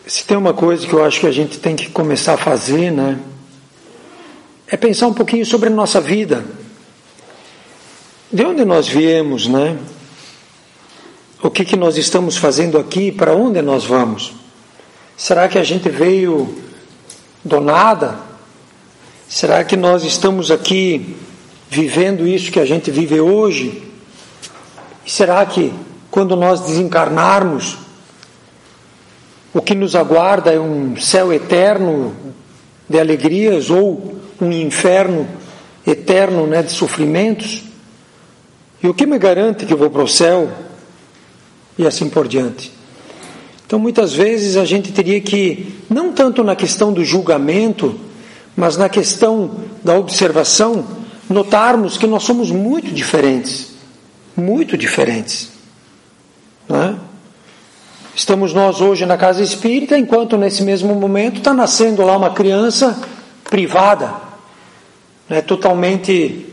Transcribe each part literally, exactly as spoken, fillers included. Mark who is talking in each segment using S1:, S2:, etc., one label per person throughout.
S1: Se tem uma coisa que eu acho que a gente tem que começar a fazer, né, é pensar um pouquinho sobre a nossa vida. De onde nós viemos, né? O que que nós estamos fazendo aqui? Para onde nós vamos? Será que a gente veio do nada? Será que nós estamos aqui vivendo isso que a gente vive hoje? E será que quando nós desencarnarmos, o que nos aguarda é um céu eterno de alegrias ou um inferno eterno, né, de sofrimentos? E o que me garante que eu vou para o céu? E assim por diante. Então, muitas vezes a gente teria que, não tanto na questão do julgamento, mas na questão da observação, notarmos que nós somos muito diferentes. Muito diferentes. Né? Estamos nós hoje na casa espírita, enquanto nesse mesmo momento está nascendo lá uma criança privada, né, totalmente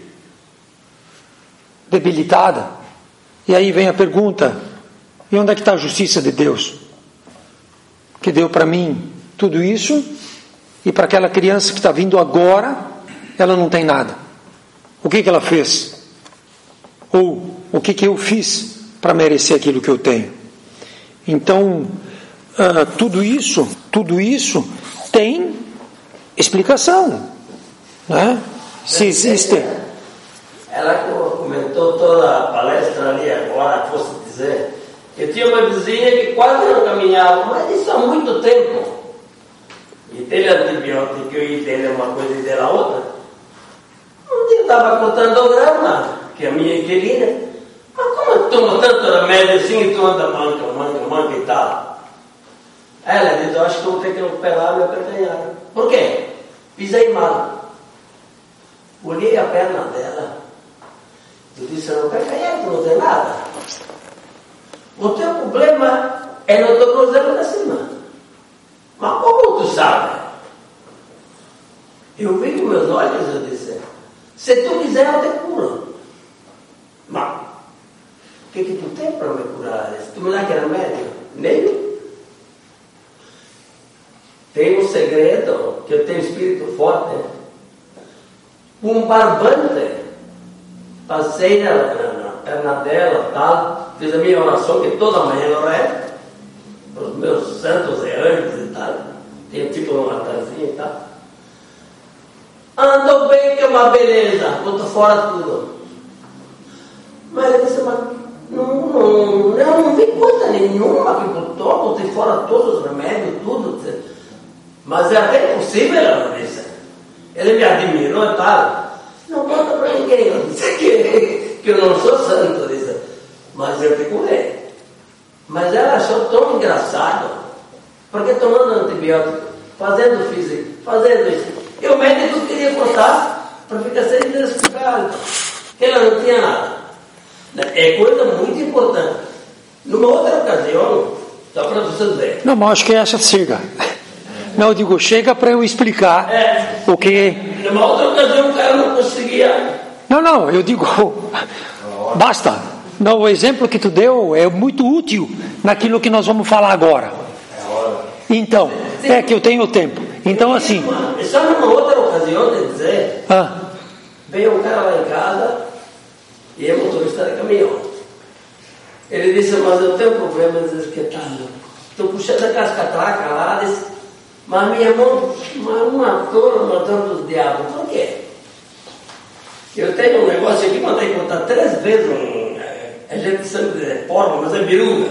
S1: debilitada. E aí vem a pergunta: e onde é que está a justiça de Deus? Que deu para mim tudo isso, e para aquela criança que está vindo agora, ela não tem nada. O que que ela fez? Ou o que que eu fiz para merecer aquilo que eu tenho? Então, uh, tudo isso, tudo isso tem explicação, né? Se existe.
S2: Ela comentou toda a palestra ali agora, fosse dizer, eu tinha uma vizinha que quase não caminhava, mas isso há muito tempo. E teve antibiótico e dele uma coisa e dela outra. Um dia eu estava contando o grama, que a minha querida, mas como eu tomo tanto remédio assim e tu anda manca, manca, manca e tal? Ela disse, eu acho que eu vou ter que operar meu calcanhar. Por quê? Pisei mal. Olhei a perna dela. Eu disse, não, calcanhar, tu não tem nada. O teu problema é no tornozelo da cima. Mas como tu sabe? Eu vi com meus olhos, eu disse, se tu quiser eu te curo. Mas o que que tu tem para me curar? Se tu me dá aquele remédio? Nenhum. Tem um segredo, que eu tenho espírito forte. Um barbante. Passei na, na, na perna dela, tal, fiz a minha oração, que toda manhã eu rezo, para os meus santos e anjos e tal. Tem tipo um altarzinho e tal. Andou bem, que é uma beleza, botou fora tudo. Mas eu disse, mas não, não, eu não vi coisa nenhuma que botou, botei fora todos os remédios, tudo. Mas é até impossível, ela disse. Ele me admirou e tal. Não conta para ninguém, eu disse que, que eu não sou santo, disse. Mas eu te curei. Mas ela achou tão engraçado, porque tomando antibiótico, fazendo físico, fazendo isso, e o médico queria cortar para ficar sem identificado, que ela não tinha nada. É coisa muito importante. Numa outra ocasião, só para você ver.
S1: Não, mas acho que essa chega. Não, eu digo, chega para eu explicar
S2: é,
S1: o que...
S2: Numa outra ocasião o cara não conseguia...
S1: Não, não, eu digo, basta. Não, o exemplo que tu deu é muito útil naquilo que nós vamos falar agora. Então, é que eu tenho tempo. Então, assim...
S2: Só numa outra ocasião de dizer...
S1: Ah.
S2: Veio um cara lá em casa e é motorista de caminhão. Ele disse, mas eu tenho um problema, ele disse, que tá, estou puxando aquelas catracas lá, disse, mas minha mão, uma, uma dor, uma dor dos diabos. Por quê? Eu tenho um negócio aqui, mandei contar três vezes, um, é gente de sangue de porco, mas é biruga.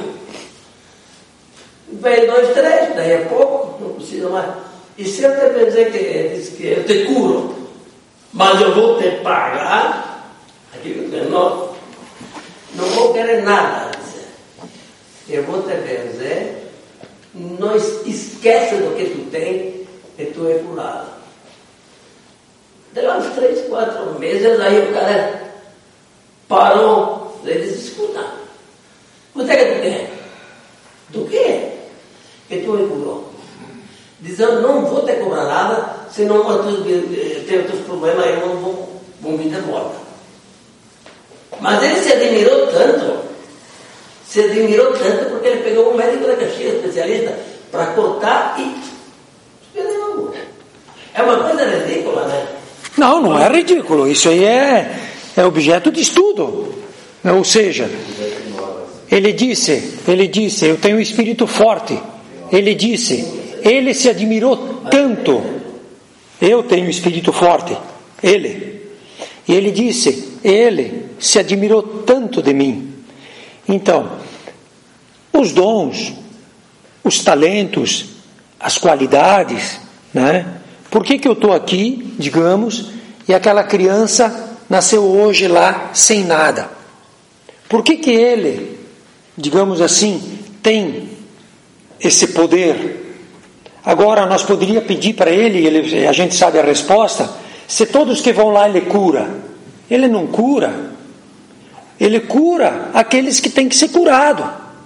S2: Veio dois, três, daí a pouco, não precisa mais. E se eu te dizer que, diz que eu te curo, mas eu vou te pagar, aquilo que é nosso, não vou querer nada. Eu vou te benzer, não esquece do que tu tem e tu é curado. Deu uns três, quatro meses, aí o cara parou, ele disse, escuta, quanto é que tu tem? Do quê? Que tu me curou. Dizendo, não vou te cobrar nada, senão eu tenho outros problemas, eu não vou, vou vir de volta. Mas ele se admirou tanto, se admirou tanto porque ele pegou um médico da Caxias, especialista, para cortar e perdeu. É uma coisa ridícula, né?
S1: Não, não é ridículo. Isso aí é, é objeto de estudo. Ou seja, ele disse, ele disse, eu tenho um espírito forte. Ele disse, ele se admirou tanto. Eu tenho um espírito forte. Ele. E ele disse, ele se admirou tanto de mim. Então, os dons, os talentos, as qualidades, né? Por que que eu estou aqui, digamos, e aquela criança nasceu hoje lá sem nada? Por que que ele, digamos assim, tem esse poder? Agora nós poderíamos pedir para ele, ele, a gente sabe a resposta, se todos que vão lá ele cura. Ele não cura. Ele cura aqueles que têm que ser curados.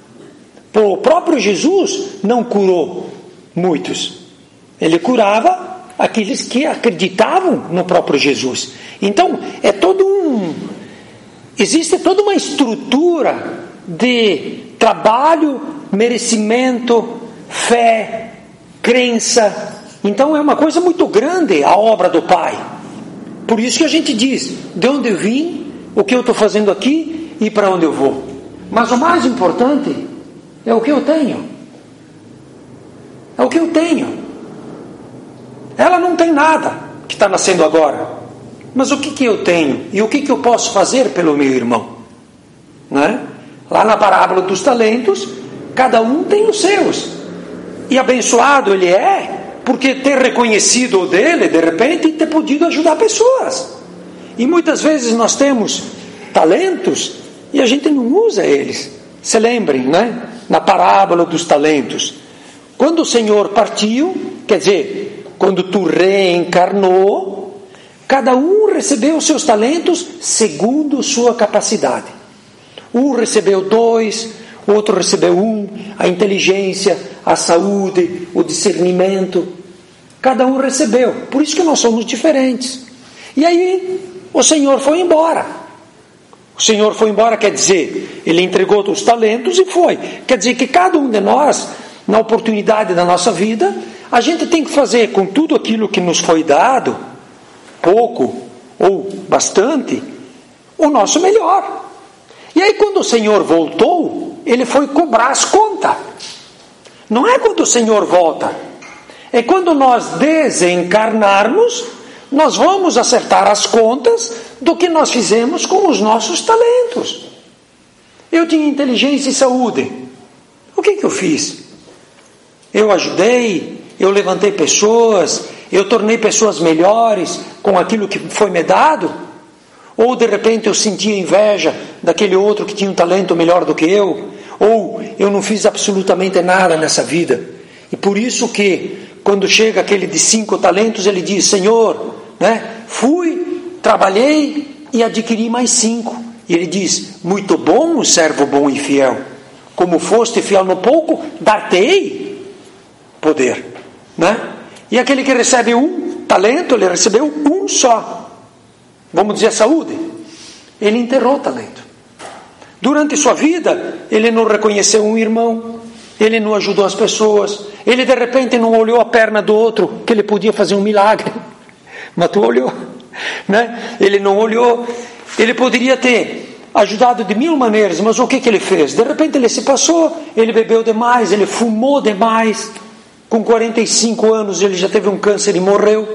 S1: O próprio Jesus não curou muitos. Ele curava aqueles que acreditavam no próprio Jesus. Então, é todo um... Existe toda uma estrutura de trabalho, merecimento, fé, crença. Então, é uma coisa muito grande a obra do Pai. Por isso que a gente diz, de onde eu vim, o que eu estou fazendo aqui e para onde eu vou. Mas o mais importante é o que eu tenho. É o que eu tenho. Ela não tem nada que está nascendo agora. Mas o que, que eu tenho? E o que, que eu posso fazer pelo meu irmão? Né? Lá na parábola dos talentos, cada um tem os seus. E abençoado ele é, porque ter reconhecido o dele, de repente, e ter podido ajudar pessoas. E muitas vezes nós temos talentos e a gente não usa eles. Se lembrem, né? Na parábola dos talentos. Quando o Senhor partiu, quer dizer, quando tu reencarnou, cada um recebeu os seus talentos segundo sua capacidade. Um recebeu dois, o outro recebeu um, a inteligência, a saúde, o discernimento. Cada um recebeu. Por isso que nós somos diferentes. E aí, o Senhor foi embora. O Senhor foi embora, quer dizer, Ele entregou os talentos e foi. Quer dizer que cada um de nós, na oportunidade da nossa vida, a gente tem que fazer com tudo aquilo que nos foi dado, pouco ou bastante, o nosso melhor. E aí quando o Senhor voltou, Ele foi cobrar as contas. Não é quando o Senhor volta, é quando nós desencarnarmos, nós vamos acertar as contas do que nós fizemos com os nossos talentos. Eu tinha inteligência e saúde. O que que eu fiz? Eu ajudei, eu levantei pessoas, eu tornei pessoas melhores com aquilo que foi me dado? Ou de repente eu sentia inveja daquele outro que tinha um talento melhor do que eu? Ou eu não fiz absolutamente nada nessa vida? E por isso que quando chega aquele de cinco talentos, ele diz, Senhor, né, fui, trabalhei e adquiri mais cinco. E ele diz, muito bom, servo bom e fiel. Como foste fiel no pouco, dar-te-ei poder. Né? E aquele que recebe um talento, ele recebeu um só. Vamos dizer saúde. Ele enterrou o talento. Durante sua vida, ele não reconheceu um irmão, ele não ajudou as pessoas, ele de repente não olhou a perna do outro, que ele podia fazer um milagre, mas tu olhou, né? Ele não olhou, ele poderia ter ajudado de mil maneiras, mas o que, que ele fez? De repente ele se passou, ele bebeu demais, ele fumou demais, com quarenta e cinco anos ele já teve um câncer e morreu.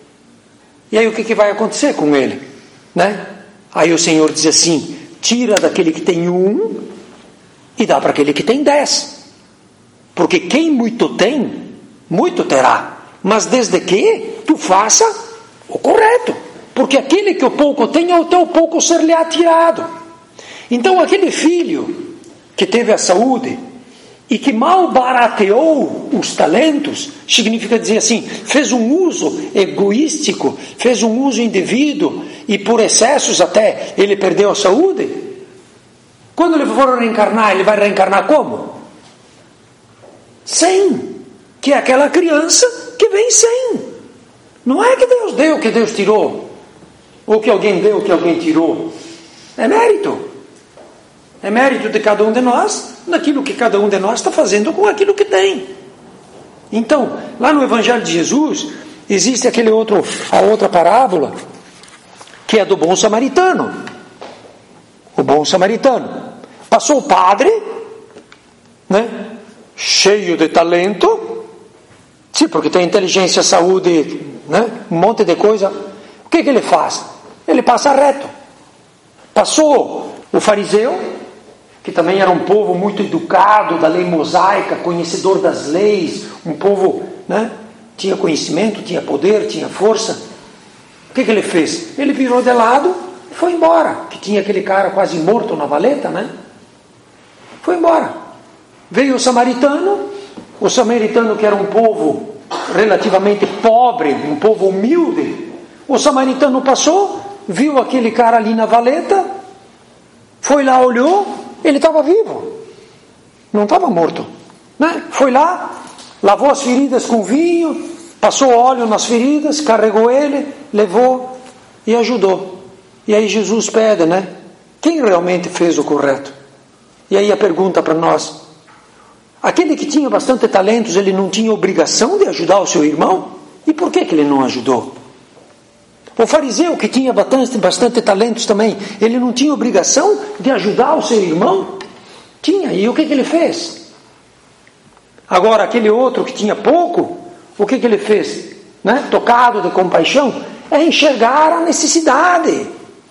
S1: E aí o que, que vai acontecer com ele? Né? Aí o Senhor diz assim, tira daquele que tem um e dá para aquele que tem dez. Porque quem muito tem, muito terá. Mas desde que tu faça o correto. Porque aquele que o pouco tem, ao teu pouco ser-lhe atirado. Então aquele filho que teve a saúde e que mal barateou os talentos, significa dizer assim, fez um uso egoístico, fez um uso indevido e por excessos até ele perdeu a saúde. Quando ele for reencarnar, ele vai reencarnar como? Sem, que é aquela criança que vem sem. Não é que Deus deu, que Deus tirou, ou que alguém deu, que alguém tirou. É mérito. É mérito de cada um de nós, naquilo que cada um de nós está fazendo com aquilo que tem. Então, lá no Evangelho de Jesus, existe aquele outro, a outra parábola, que é do bom samaritano. O bom samaritano. Passou o padre, né, cheio de talento, sim, porque tem inteligência, saúde, né, um monte de coisa. O que que ele faz? Ele passa reto. Passou o fariseu, que também era um povo muito educado, da lei mosaica, conhecedor das leis, um povo, né, tinha conhecimento, tinha poder, tinha força. O que que ele fez? Ele virou de lado e foi embora, que tinha aquele cara quase morto na valeta, né? Foi embora. Veio o samaritano, o samaritano que era um povo relativamente pobre, um povo humilde. O samaritano passou, viu aquele cara ali na valeta, foi lá, olhou, ele estava vivo, não estava morto, né? Foi lá, lavou as feridas com vinho, passou óleo nas feridas, carregou ele, levou e ajudou. E aí Jesus pede, né? Quem realmente fez o correto? E aí a pergunta para nós: aquele que tinha bastante talentos, ele não tinha obrigação de ajudar o seu irmão? E por que que ele não ajudou? O fariseu que tinha bastante, bastante talentos também, ele não tinha obrigação de ajudar o seu irmão? Tinha, e o que que ele fez? Agora, aquele outro que tinha pouco, o que que ele fez? Né? Tocado de compaixão, é enxergar a necessidade.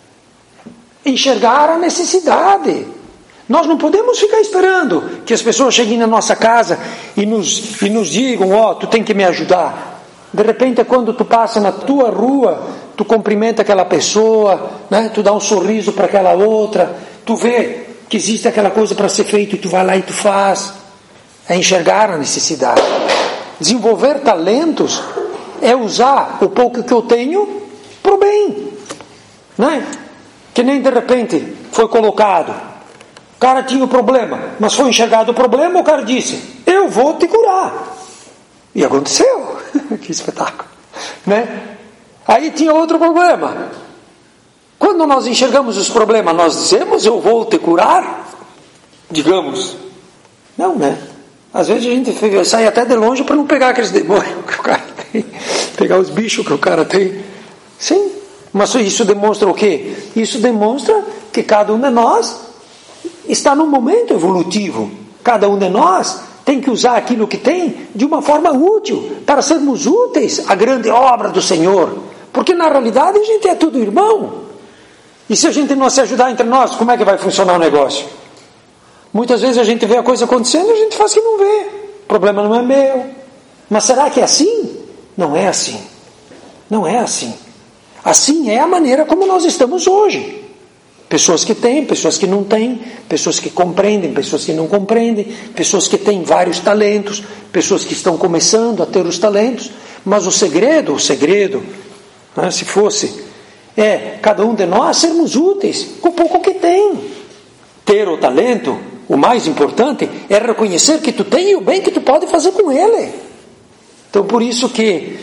S1: Enxergar a necessidade. Nós não podemos ficar esperando que as pessoas cheguem na nossa casa e nos, e nos digam, ó, oh, tu tem que me ajudar. De repente, quando tu passa na tua rua, tu cumprimenta aquela pessoa, né? Tu dá um sorriso para aquela outra, tu vê que existe aquela coisa para ser feita e tu vai lá e tu faz. É enxergar a necessidade. Desenvolver talentos é usar o pouco que eu tenho para o bem, né? Que nem de repente foi colocado, o cara tinha um problema, mas foi enxergado o problema, o cara disse, eu vou te curar, e aconteceu. Que espetáculo, né? Aí tinha outro problema. Quando nós enxergamos os problemas, nós dizemos, eu vou te curar? Digamos, não, né? Às vezes a gente sai até de longe para não pegar aqueles demônios que o cara tem, pegar os bichos que o cara tem. Sim, mas isso demonstra o quê? Isso demonstra que cada um de nós está num momento evolutivo. Cada um de nós tem que usar aquilo que tem de uma forma útil, para sermos úteis à grande obra do Senhor. Porque na realidade a gente é tudo irmão. E se a gente não se ajudar entre nós, como é que vai funcionar o negócio? Muitas vezes a gente vê a coisa acontecendo e a gente faz que não vê. O problema não é meu. Mas será que é assim? Não é assim. Não é assim. Assim é a maneira como nós estamos hoje. Pessoas que têm, pessoas que não têm, pessoas que compreendem, pessoas que não compreendem, pessoas que têm vários talentos, pessoas que estão começando a ter os talentos. Mas o segredo, o segredo, né, se fosse, é cada um de nós sermos úteis com o pouco que tem. Ter o talento, o mais importante é reconhecer que tu tem e o bem que tu pode fazer com ele. Então por isso que,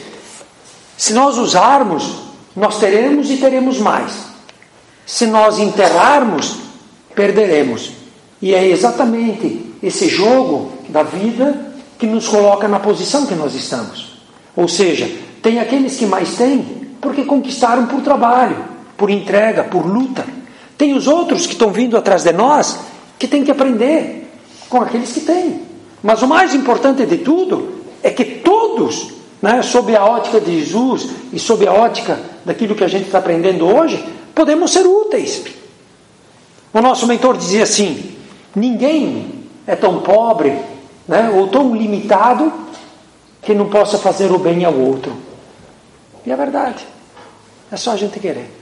S1: se nós usarmos, nós teremos e teremos mais. Se nós enterrarmos, perderemos. E é exatamente esse jogo da vida que nos coloca na posição que nós estamos. Ou seja, tem aqueles que mais têm porque conquistaram por trabalho, por entrega, por luta. Tem os outros que estão vindo atrás de nós que têm que aprender com aqueles que têm. Mas o mais importante de tudo é que todos, né, sob a ótica de Jesus e sob a ótica daquilo que a gente está aprendendo hoje, podemos ser úteis. O nosso mentor dizia assim, ninguém é tão pobre, né, ou tão limitado que não possa fazer o bem ao outro. E é verdade. É só a gente querer.